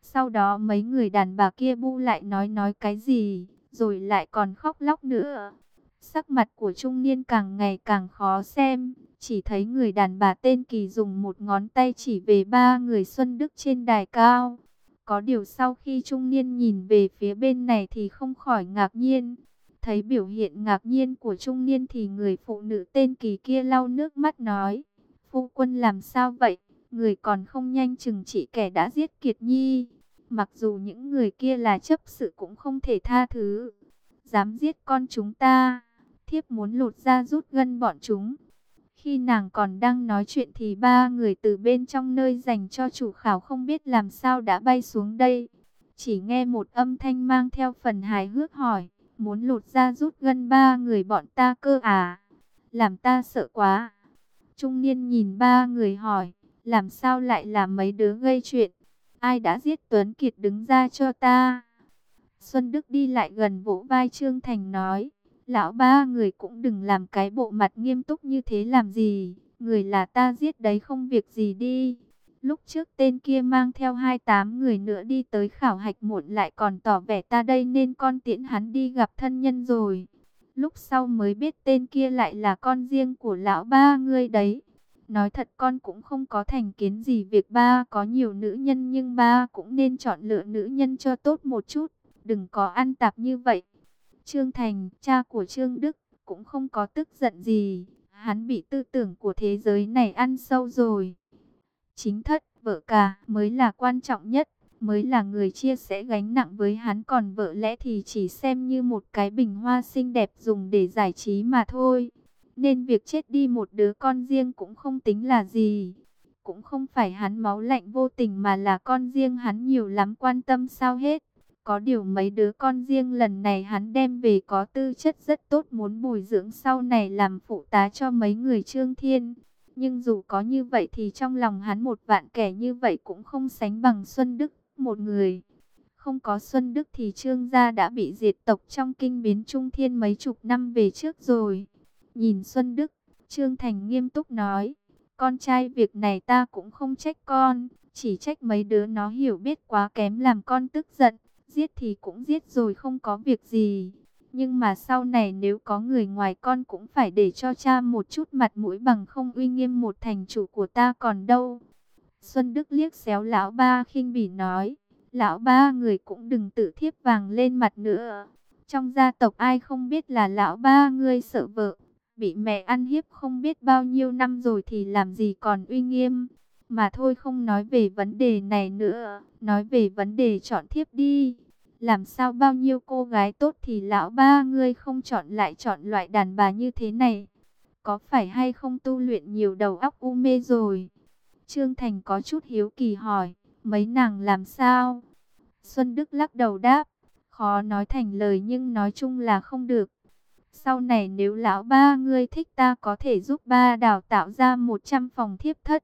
Sau đó mấy người đàn bà kia bu lại nói nói cái gì, rồi lại còn khóc lóc nữa. Sắc mặt của trung niên càng ngày càng khó xem, chỉ thấy người đàn bà tên Kỳ dùng một ngón tay chỉ về ba người Xuân Đức trên đài cao. Có điều sau khi trung niên nhìn về phía bên này thì không khỏi ngạc nhiên. Thấy biểu hiện ngạc nhiên của trung niên thì người phụ nữ tên Kỳ kia lau nước mắt nói: Phu quân làm sao vậy? Người còn không nhanh chừng trị kẻ đã giết Kiệt Nhi. Mặc dù những người kia là chấp sự cũng không thể tha thứ. Dám giết con chúng ta, thiếp muốn lột da rút gân bọn chúng. Khi nàng còn đang nói chuyện thì ba người từ bên trong nơi dành cho chủ khảo không biết làm sao đã bay xuống đây. Chỉ nghe một âm thanh mang theo phần hài hước hỏi: muốn lột da rút gân ba người bọn ta cơ à? Làm ta sợ quá. Trung niên nhìn ba người hỏi: làm sao lại là mấy đứa gây chuyện? Ai đã giết Tuấn Kiệt, đứng ra cho ta. Xuân Đức đi lại gần vỗ vai Trương Thành nói: lão ba người cũng đừng làm cái bộ mặt nghiêm túc như thế làm gì. Người là ta giết đấy, không việc gì đi. Lúc trước tên kia mang theo hai tám người nữa đi tới khảo hạch muộn, lại còn tỏ vẻ ta đây nên con tiễn hắn đi gặp thân nhân rồi. Lúc sau mới biết tên kia lại là con riêng của lão ba ngươi đấy. Nói thật con cũng không có thành kiến gì việc ba có nhiều nữ nhân, nhưng ba cũng nên chọn lựa nữ nhân cho tốt một chút, đừng có ăn tạp như vậy. Trương Thành, cha của Trương Đức, cũng không có tức giận gì, hắn bị tư tưởng của thế giới này ăn sâu rồi. Chính thất, vợ cả mới là quan trọng nhất, mới là người chia sẻ gánh nặng với hắn, còn vợ lẽ thì chỉ xem như một cái bình hoa xinh đẹp dùng để giải trí mà thôi. Nên việc chết đi một đứa con riêng cũng không tính là gì. Cũng không phải hắn máu lạnh vô tình, mà là con riêng hắn nhiều lắm quan tâm sao hết. Có điều mấy đứa con riêng lần này hắn đem về có tư chất rất tốt, muốn bồi dưỡng sau này làm phụ tá cho mấy người Trương Thiên. Nhưng dù có như vậy thì trong lòng hắn một vạn kẻ như vậy cũng không sánh bằng Xuân Đức một người. Không có Xuân Đức thì Trương gia đã bị diệt tộc trong kinh biến Trung Thiên mấy chục năm về trước rồi. Nhìn Xuân Đức, Trương Thành nghiêm túc nói: con trai việc này ta cũng không trách con, chỉ trách mấy đứa nó hiểu biết quá kém làm con tức giận. Giết thì cũng giết rồi, không có việc gì. Nhưng mà sau này nếu có người ngoài con cũng phải để cho cha một chút mặt mũi, bằng không uy nghiêm một thành chủ của ta còn đâu. Xuân Đức liếc xéo lão ba khinh bỉ nói: lão ba người cũng đừng tự thiếp vàng lên mặt nữa. Trong gia tộc ai không biết là lão ba ngươi sợ vợ, bị mẹ ăn hiếp không biết bao nhiêu năm rồi thì làm gì còn uy nghiêm. Mà thôi, không nói về vấn đề này nữa, nói về vấn đề chọn thiếp đi. Làm sao bao nhiêu cô gái tốt thì lão ba ngươi không chọn, lại chọn loại đàn bà như thế này? Có phải hay không tu luyện nhiều đầu óc u mê rồi? Trương Thành có chút hiếu kỳ hỏi: mấy nàng làm sao? Xuân Đức lắc đầu đáp: khó nói thành lời, nhưng nói chung là không được. Sau này nếu lão ba ngươi thích, ta có thể giúp ba đào tạo ra một trăm phòng thiếp thất.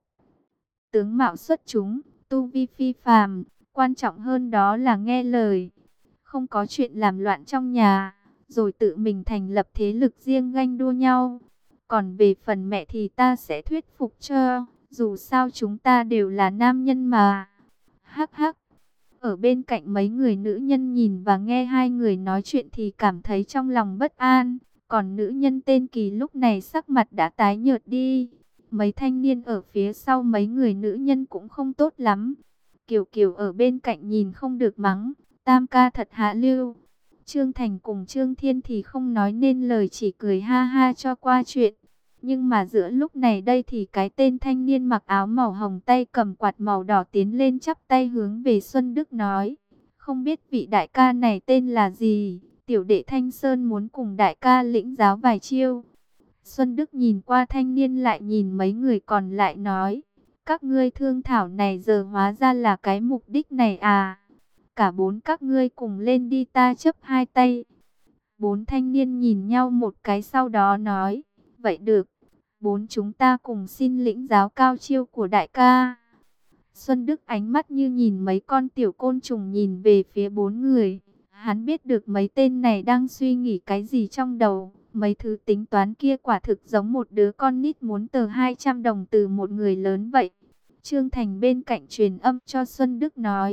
Tướng mạo xuất chúng, tu vi phi phàm, quan trọng hơn đó là nghe lời, không có chuyện làm loạn trong nhà, rồi tự mình thành lập thế lực riêng ganh đua nhau. Còn về phần mẹ thì ta sẽ thuyết phục cho, dù sao chúng ta đều là nam nhân mà. Hắc hắc. Ở bên cạnh mấy người nữ nhân nhìn và nghe hai người nói chuyện thì cảm thấy trong lòng bất an. Còn nữ nhân tên Kỳ lúc này sắc mặt đã tái nhợt đi. Mấy thanh niên ở phía sau mấy người nữ nhân cũng không tốt lắm. Kiều Kiều ở bên cạnh nhìn không được mắng: tam ca thật hạ lưu. Trương Thành cùng Trương Thiên thì không nói nên lời, chỉ cười ha ha cho qua chuyện. Nhưng mà giữa lúc này đây thì cái tên thanh niên mặc áo màu hồng, tay cầm quạt màu đỏ tiến lên chắp tay hướng về Xuân Đức nói: không biết vị đại ca này tên là gì? Tiểu đệ Thanh Sơn muốn cùng đại ca lĩnh giáo vài chiêu. Xuân Đức nhìn qua thanh niên lại nhìn mấy người còn lại nói: các ngươi thương thảo này giờ hóa ra là cái mục đích này à? Cả bốn các ngươi cùng lên đi, ta chấp hai tay. Bốn thanh niên nhìn nhau một cái, sau đó nói: vậy được, bốn chúng ta cùng xin lĩnh giáo cao chiêu của đại ca. Xuân Đức ánh mắt như nhìn mấy con tiểu côn trùng nhìn về phía bốn người. Hắn biết được mấy tên này đang suy nghĩ cái gì trong đầu. Mấy thứ tính toán kia quả thực giống một đứa con nít muốn tờ hai trăm đồng từ một người lớn vậy. Trương Thành bên cạnh truyền âm cho Xuân Đức nói: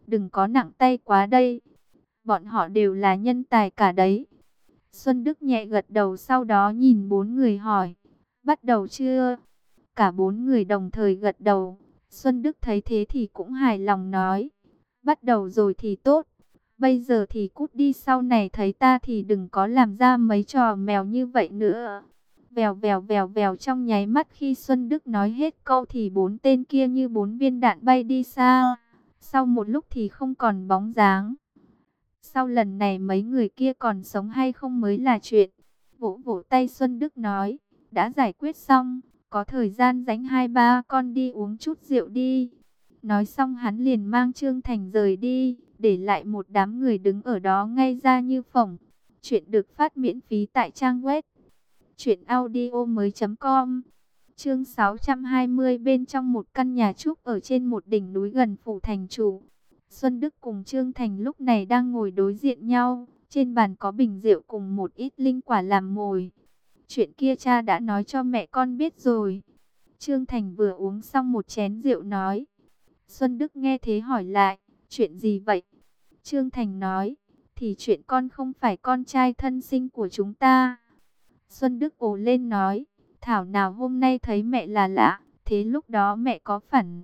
đừng có nặng tay quá đây. Bọn họ đều là nhân tài cả đấy. Xuân Đức nhẹ gật đầu, sau đó nhìn bốn người hỏi, bắt đầu chưa? Cả bốn người đồng thời gật đầu. Xuân Đức thấy thế thì cũng hài lòng nói, bắt đầu rồi thì tốt. Bây giờ thì cút đi, sau này thấy ta thì đừng có làm ra mấy trò mèo như vậy nữa. Vèo vèo vèo vèo, trong nháy mắt khi Xuân Đức nói hết câu thì bốn tên kia như bốn viên đạn bay đi xa. Sau một lúc thì không còn bóng dáng. Sau lần này mấy người kia còn sống hay không mới là chuyện. Vỗ vỗ tay Xuân Đức nói, đã giải quyết xong, có thời gian rảnh hai ba con đi uống chút rượu đi. Nói xong hắn liền mang Trương Thành rời đi, để lại một đám người đứng ở đó ngay ra như phỏng. Chuyện được phát miễn phí tại trang web truyện audio mới chấm com. Chương sáu trăm hai mươi, bên trong một căn nhà trúc ở trên một đỉnh núi gần phủ thành chủ. Xuân Đức cùng Trương Thành lúc này đang ngồi đối diện nhau, trên bàn có bình rượu cùng một ít linh quả làm mồi. Chuyện kia cha đã nói cho mẹ con biết rồi. Trương Thành vừa uống xong một chén rượu nói. Xuân Đức nghe thế hỏi lại, chuyện gì vậy? Trương Thành nói, thì chuyện con không phải con trai thân sinh của chúng ta. Xuân Đức ồ lên nói, thảo nào hôm nay thấy mẹ là lạ, thế lúc đó mẹ có phản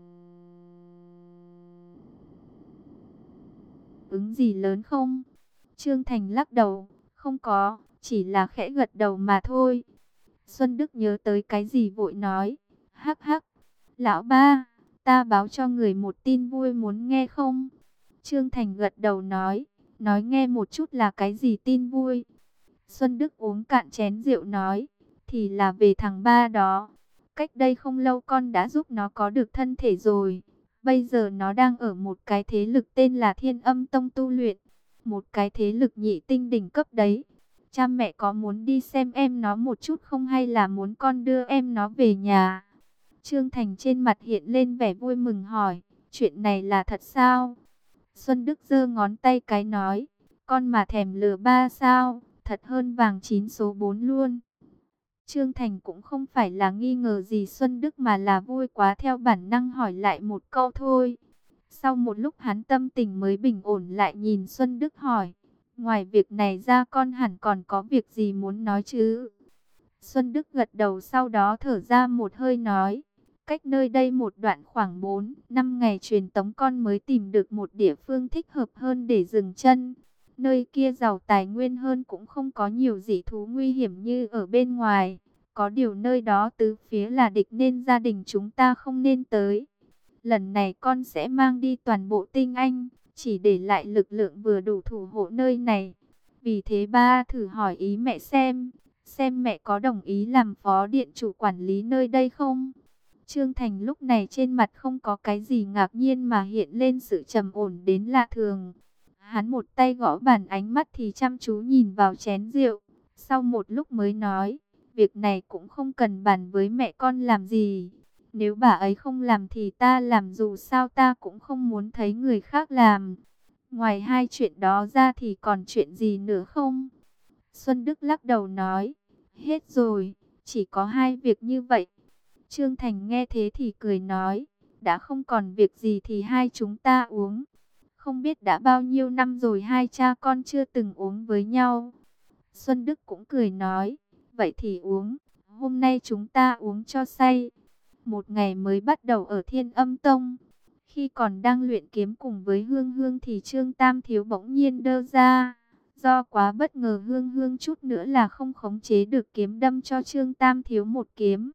ứng gì lớn không? Trương Thành lắc đầu, không có, chỉ là khẽ gật đầu mà thôi. Xuân Đức nhớ tới cái gì vội nói, hắc hắc, lão ba, ta báo cho người một tin vui muốn nghe không? Trương Thành gật đầu nói, nói nghe một chút, là cái gì tin vui? Xuân Đức uống cạn chén rượu nói, thì là về thằng ba đó. Cách đây không lâu con đã giúp nó có được thân thể rồi. Bây giờ nó đang ở một cái thế lực tên là Thiên Âm Tông tu luyện. Một cái thế lực nhị tinh đỉnh cấp đấy. Cha mẹ có muốn đi xem em nó một chút không, hay là muốn con đưa em nó về nhà? Trương Thành trên mặt hiện lên vẻ vui mừng hỏi, chuyện này là thật sao? Xuân Đức giơ ngón tay cái nói, con mà thèm lừa ba sao, thật hơn vàng chín số bốn luôn. Trương Thành cũng không phải là nghi ngờ gì Xuân Đức, mà là vui quá theo bản năng hỏi lại một câu thôi. Sau một lúc hắn tâm tình mới bình ổn lại, nhìn Xuân Đức hỏi, ngoài việc này ra con hẳn còn có việc gì muốn nói chứ? Xuân Đức gật đầu, sau đó thở ra một hơi nói, cách nơi đây một đoạn khoảng bốn năm ngày truyền tống con mới tìm được một địa phương thích hợp hơn để dừng chân. Nơi kia giàu tài nguyên hơn, cũng không có nhiều dị thú nguy hiểm như ở bên ngoài. Có điều nơi đó tứ phía là địch nên gia đình chúng ta không nên tới. Lần này con sẽ mang đi toàn bộ tinh anh, chỉ để lại lực lượng vừa đủ thủ hộ nơi này. Vì thế ba thử hỏi ý mẹ xem, xem mẹ có đồng ý làm phó điện chủ quản lý nơi đây không? Trương Thành lúc này trên mặt không có cái gì ngạc nhiên, mà hiện lên sự trầm ổn đến lạ thường. Hắn một tay gõ bàn, ánh mắt thì chăm chú nhìn vào chén rượu. Sau một lúc mới nói, việc này cũng không cần bàn với mẹ con làm gì. Nếu bà ấy không làm thì ta làm, dù sao ta cũng không muốn thấy người khác làm. Ngoài hai chuyện đó ra thì còn chuyện gì nữa không? Xuân Đức lắc đầu nói, hết rồi, chỉ có hai việc như vậy. Trương Thành nghe thế thì cười nói, đã không còn việc gì thì hai chúng ta uống. Không biết đã bao nhiêu năm rồi hai cha con chưa từng uống với nhau. Xuân Đức cũng cười nói, vậy thì uống, hôm nay chúng ta uống cho say. Một ngày mới bắt đầu ở Thiên Âm Tông. Khi còn đang luyện kiếm cùng với Hương Hương thì Trương Tam Thiếu bỗng nhiên đơ ra. Do quá bất ngờ, Hương Hương chút nữa là không khống chế được kiếm đâm cho Trương Tam Thiếu một kiếm.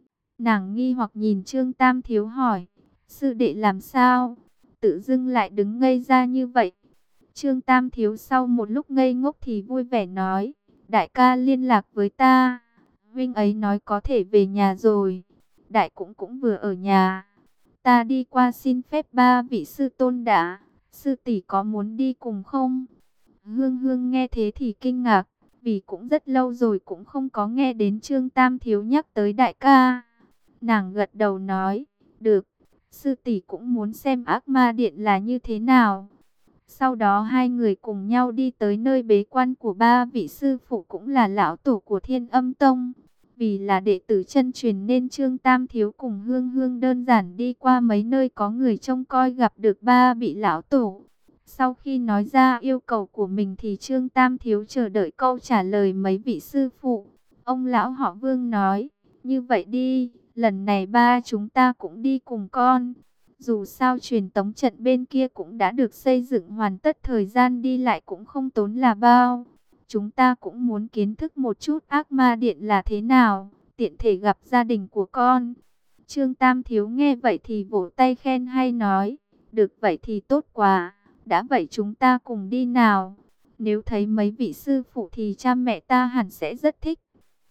Nàng nghi hoặc nhìn Trương Tam Thiếu hỏi, sư đệ làm sao? Tự dưng lại đứng ngây ra như vậy. Trương Tam Thiếu sau một lúc ngây ngốc thì vui vẻ nói, đại ca liên lạc với ta. Huynh ấy nói có thể về nhà rồi. Đại cũng cũng vừa ở nhà. Ta đi qua xin phép ba vị sư tôn đã. Sư tỷ có muốn đi cùng không? Hương Hương nghe thế thì kinh ngạc, vì cũng rất lâu rồi cũng không có nghe đến Trương Tam Thiếu nhắc tới đại ca. Nàng gật đầu nói, được, sư tỷ cũng muốn xem ác ma điện là như thế nào. Sau đó hai người cùng nhau đi tới nơi bế quan của ba vị sư phụ cũng là lão tổ của Thiên Âm Tông. Vì là đệ tử chân truyền nên Trương Tam Thiếu cùng Hương Hương đơn giản đi qua mấy nơi có người trông coi gặp được ba vị lão tổ. Sau khi nói ra yêu cầu của mình thì Trương Tam Thiếu chờ đợi câu trả lời mấy vị sư phụ. Ông lão họ Vương nói, như vậy đi, lần này ba chúng ta cũng đi cùng con. Dù sao truyền tống trận bên kia cũng đã được xây dựng hoàn tất, thời gian đi lại cũng không tốn là bao. Chúng ta cũng muốn kiến thức một chút ác ma điện là thế nào, tiện thể gặp gia đình của con. Trương Tam Thiếu nghe vậy thì vỗ tay khen hay nói, được vậy thì tốt quá, đã vậy chúng ta cùng đi nào. Nếu thấy mấy vị sư phụ thì cha mẹ ta hẳn sẽ rất thích.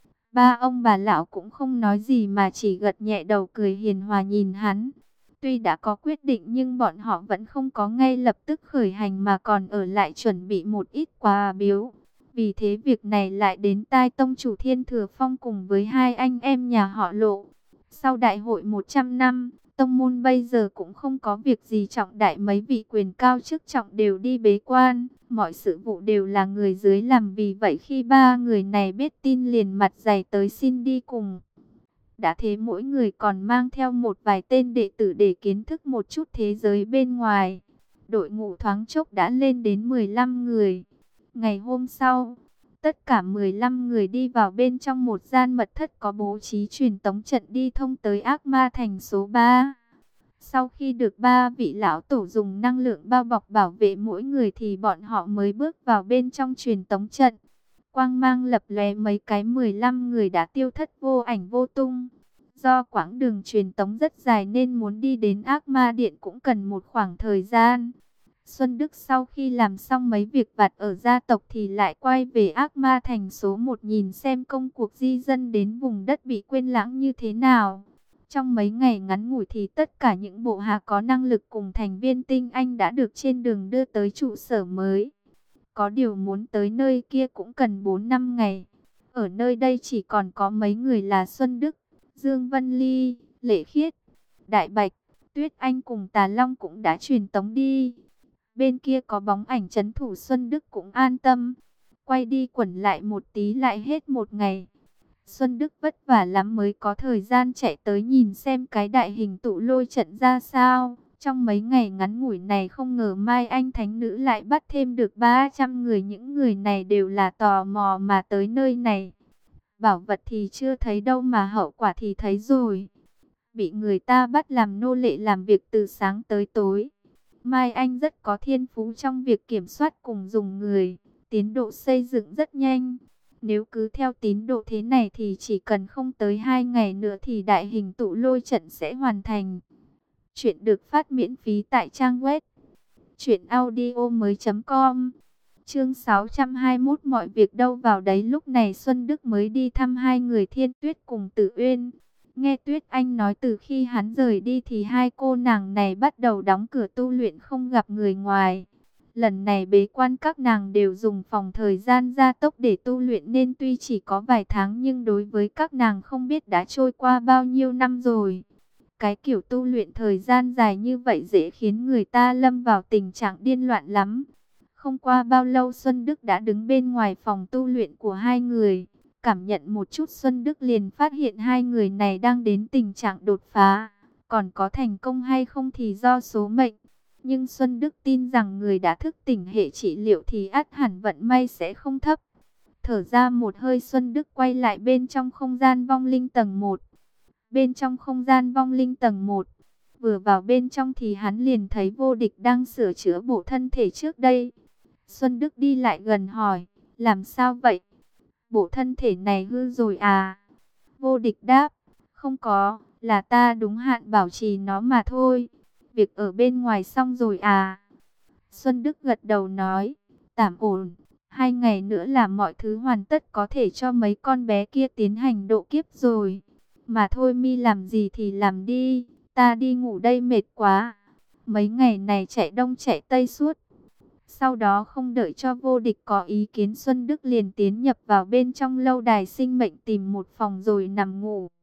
Ba ông bà lão cũng không nói gì mà chỉ gật nhẹ đầu cười hiền hòa nhìn hắn. Tuy đã có quyết định nhưng bọn họ vẫn không có ngay lập tức khởi hành mà còn ở lại chuẩn bị một ít quà biếu. Vì thế việc này lại đến tai tông chủ Thiên Thừa Phong cùng với hai anh em nhà họ Lộ. Sau đại hội một trăm năm, tông môn bây giờ cũng không có việc gì trọng đại, mấy vị quyền cao chức trọng đều đi bế quan. Mọi sự vụ đều là người dưới làm, vì vậy khi ba người này biết tin liền mặt dày tới xin đi cùng. Đã thế mỗi người còn mang theo một vài tên đệ tử để kiến thức một chút thế giới bên ngoài. Đội ngũ thoáng chốc đã lên đến mười lăm người. Ngày hôm sau, tất cả mười lăm người đi vào bên trong một gian mật thất có bố trí truyền tống trận đi thông tới ác ma thành số ba. Sau khi được ba vị lão tổ dùng năng lượng bao bọc bảo vệ mỗi người thì bọn họ mới bước vào bên trong truyền tống trận. Quang mang lập lóe, mấy cái mười lăm người đã tiêu thất vô ảnh vô tung. Do quãng đường truyền tống rất dài nên muốn đi đến ác ma điện cũng cần một khoảng thời gian. Xuân Đức sau khi làm xong mấy việc vặt ở gia tộc thì lại quay về ác ma thành số một nhìn xem công cuộc di dân đến vùng đất bị quên lãng như thế nào. Trong mấy ngày ngắn ngủi thì tất cả những bộ hạ có năng lực cùng thành viên tinh anh đã được trên đường đưa tới trụ sở mới. Có điều muốn tới nơi kia cũng cần bốn năm ngày. Ở nơi đây chỉ còn có mấy người là Xuân Đức, Dương Vân Ly, Lệ Khiết, Đại Bạch, Tuyết Anh cùng Tà Long cũng đã truyền tống đi. Bên kia có bóng ảnh trấn thủ, Xuân Đức cũng an tâm. Quay đi quẩn lại một tí lại hết một ngày. Xuân Đức vất vả lắm mới có thời gian chạy tới nhìn xem cái đại hình tụ lôi trận ra sao. Trong mấy ngày ngắn ngủi này không ngờ Mai Anh Thánh Nữ lại bắt thêm được ba trăm người. Những người này đều là tò mò mà tới nơi này. Bảo vật thì chưa thấy đâu mà hậu quả thì thấy rồi. Bị người ta bắt làm nô lệ làm việc từ sáng tới tối. Mai Anh rất có thiên phú trong việc kiểm soát cùng dùng người. Tiến độ xây dựng rất nhanh. Nếu cứ theo tiến độ thế này thì chỉ cần không tới hai ngày nữa thì đại hình tụ lôi trận sẽ hoàn thành. Chuyện được phát miễn phí tại trang web truyện audio mới chấm com. Chương sáu trăm hai mươi mốt mọi việc đâu vào đấy. Lúc này Xuân Đức mới đi thăm hai người Thiên Tuyết cùng Tử Uyên. Nghe Tuyết Anh nói từ khi hắn rời đi thì hai cô nàng này bắt đầu đóng cửa tu luyện, không gặp người ngoài. Lần này bế quan các nàng đều dùng phòng thời gian gia tốc để tu luyện nên tuy chỉ có vài tháng nhưng đối với các nàng không biết đã trôi qua bao nhiêu năm rồi. Cái kiểu tu luyện thời gian dài như vậy dễ khiến người ta lâm vào tình trạng điên loạn lắm. Không qua bao lâu Xuân Đức đã đứng bên ngoài phòng tu luyện của hai người. Cảm nhận một chút Xuân Đức liền phát hiện hai người này đang đến tình trạng đột phá. Còn có thành công hay không thì do số mệnh. Nhưng Xuân Đức tin rằng người đã thức tỉnh hệ trị liệu thì ắt hẳn vận may sẽ không thấp. Thở ra một hơi Xuân Đức quay lại bên trong không gian vong linh tầng một. Bên trong không gian vong linh tầng một, vừa vào bên trong thì hắn liền thấy Vô Địch đang sửa chữa bộ thân thể trước đây. Xuân Đức đi lại gần hỏi, làm sao vậy? Bộ thân thể này hư rồi à? Vô Địch đáp, không có, là ta đúng hạn bảo trì nó mà thôi. Việc ở bên ngoài xong rồi à? Xuân Đức gật đầu nói, tạm ổn. Hai ngày nữa là mọi thứ hoàn tất, có thể cho mấy con bé kia tiến hành độ kiếp rồi. Mà thôi mi làm gì thì làm đi, ta đi ngủ đây mệt quá. Mấy ngày này chạy đông chạy tây suốt. Sau đó không đợi cho Vô Địch có ý kiến, Xuân Đức liền tiến nhập vào bên trong lâu đài sinh mệnh tìm một phòng rồi nằm ngủ.